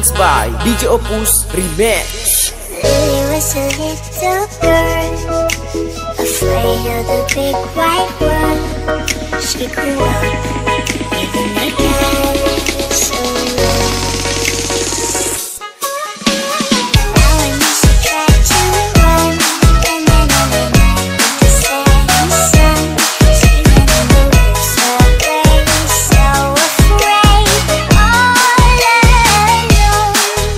Performance by DJ Opus Remix. Lily was a little girl, afraid of the big white world. She grew up living a castle. Now and then she tried to run, and then on the night with the setting sun, she ran in the woods away, so afraid, all alone.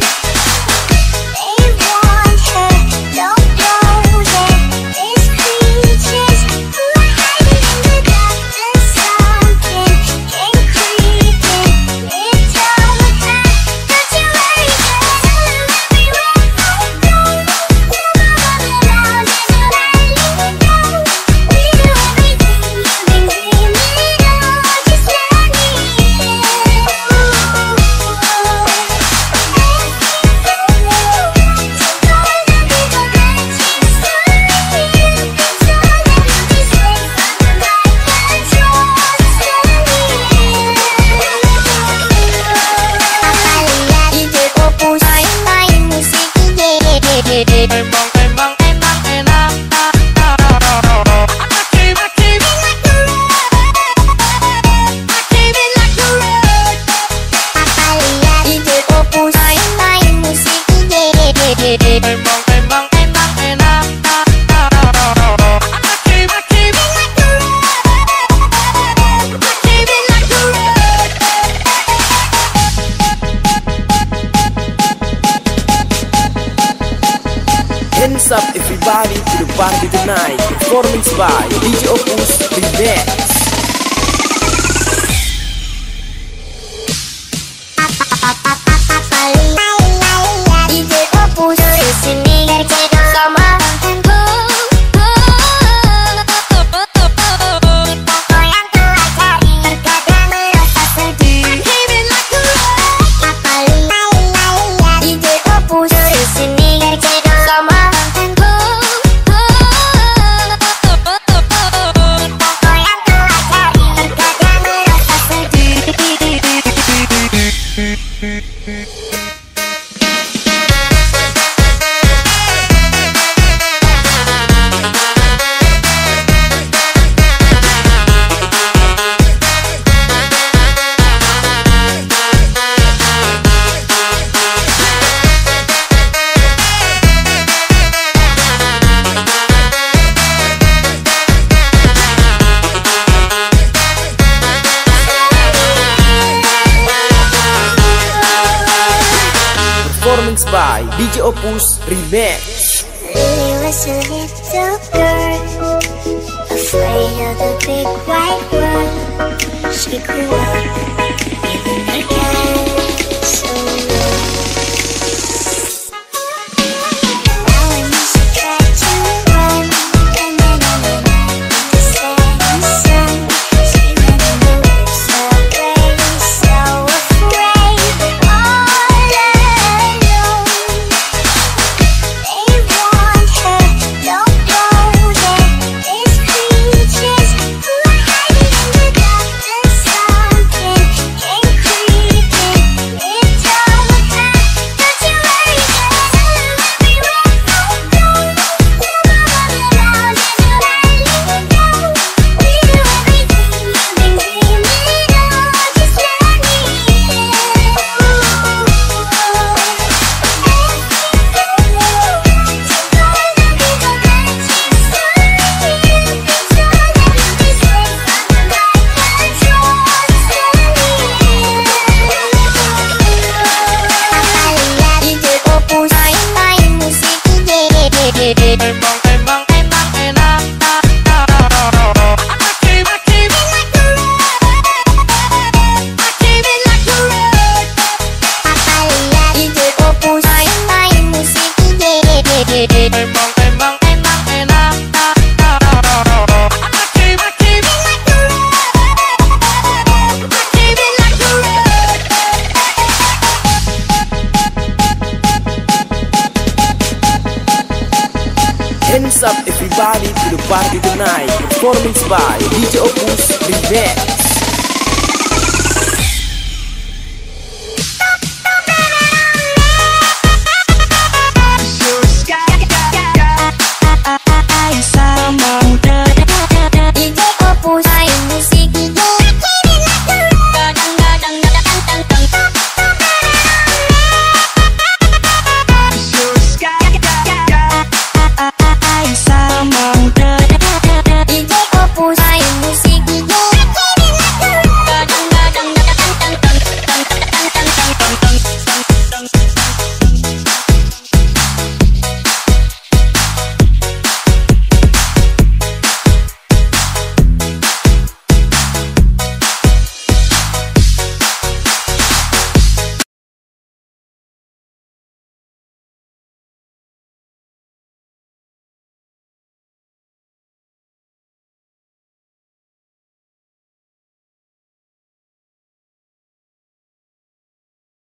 They warned her, don't go there. There's creatures who are hiding in the dark. There's something came creeping. It told her, don't you worry, girl. Everywhere I go, never run around in a valley. No, we do everything you've been dreaming of. Just let me in. Hands up everybody to the party tonight. Performance by DJ Opus Remix. DJ Opus di sini kerja sama yang telah cari terkadang merasa sedih. DJ Opus di sini kerja sama yang telah cari terkadang merasa sedih. Performance by DJ Opus Remix. Lily was a little girl, afraid of the big white world. She grew up